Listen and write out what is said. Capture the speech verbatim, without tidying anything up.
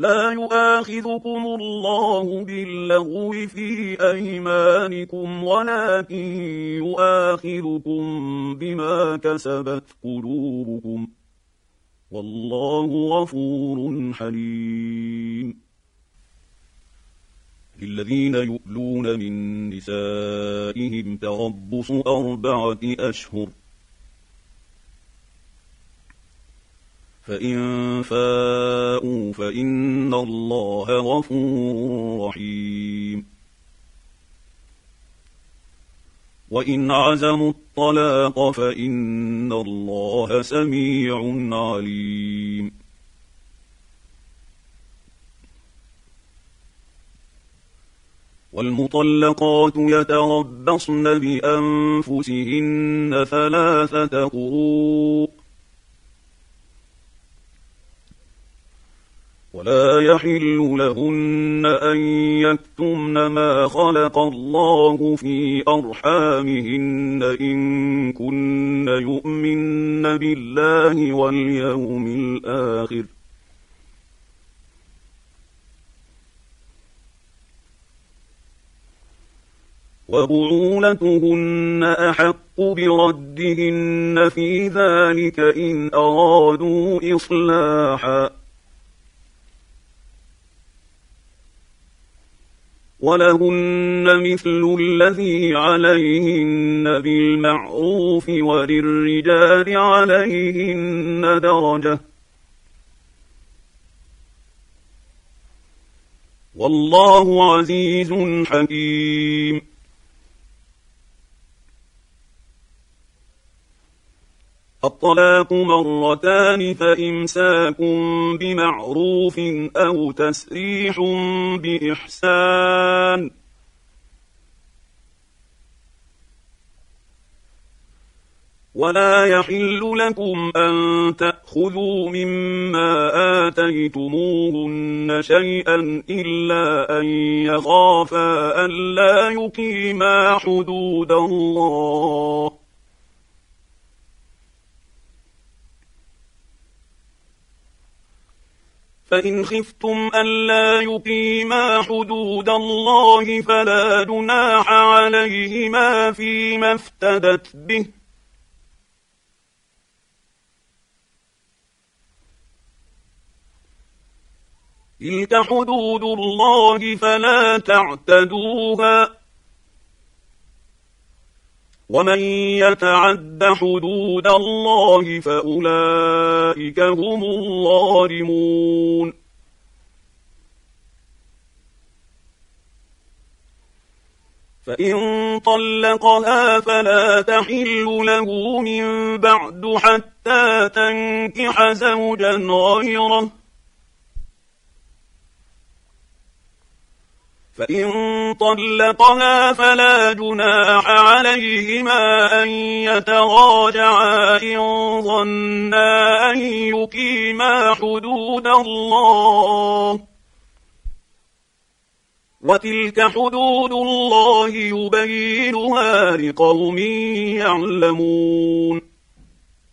لا يؤاخذكم الله باللغو في أيمانكم ولكن يؤاخذكم بما كسبت قلوبكم والله غفور حليم. للذين يؤلون من نسائهم تربص أربعة أشهر فإن فاءوا فإن الله غفور رحيم. وإن عزموا الطلاق فإن الله سميع عليم. والمطلقات يتربصن بأنفسهن ثلاثة قروء ولا يحل لهن أن يكتمن ما خلق الله في أرحامهن إن كن يؤمن بالله واليوم الآخر وبعولتهن أحق بردهن في ذلك إن أرادوا إصلاحا ولهن مثل الذي عليهن بالمعروف وللرجال عليهن درجة والله عزيز حكيم. الطلاق مرتان فإمساك بمعروف أو تسريح بإحسان ولا يحل لكم أن تأخذوا مما آتيتموهن شيئا إلا أن يخافا ألا يقيما حدود الله فإن خفتم ألا يقيما حدود الله فلا جناح عليهما فيما افتدت به تلك حدود الله فلا تعتدوها ومن يتعد حدود الله فأولئك هم الظالمون. فإن طلقها فلا تحل له من بعد حتى تنكح زوجا غيره فإن طلقها فلا جناح عليهما أن يتراجعا إن ظنا أن يقيما حدود الله وتلك حدود الله يبينها لقوم يعلمون.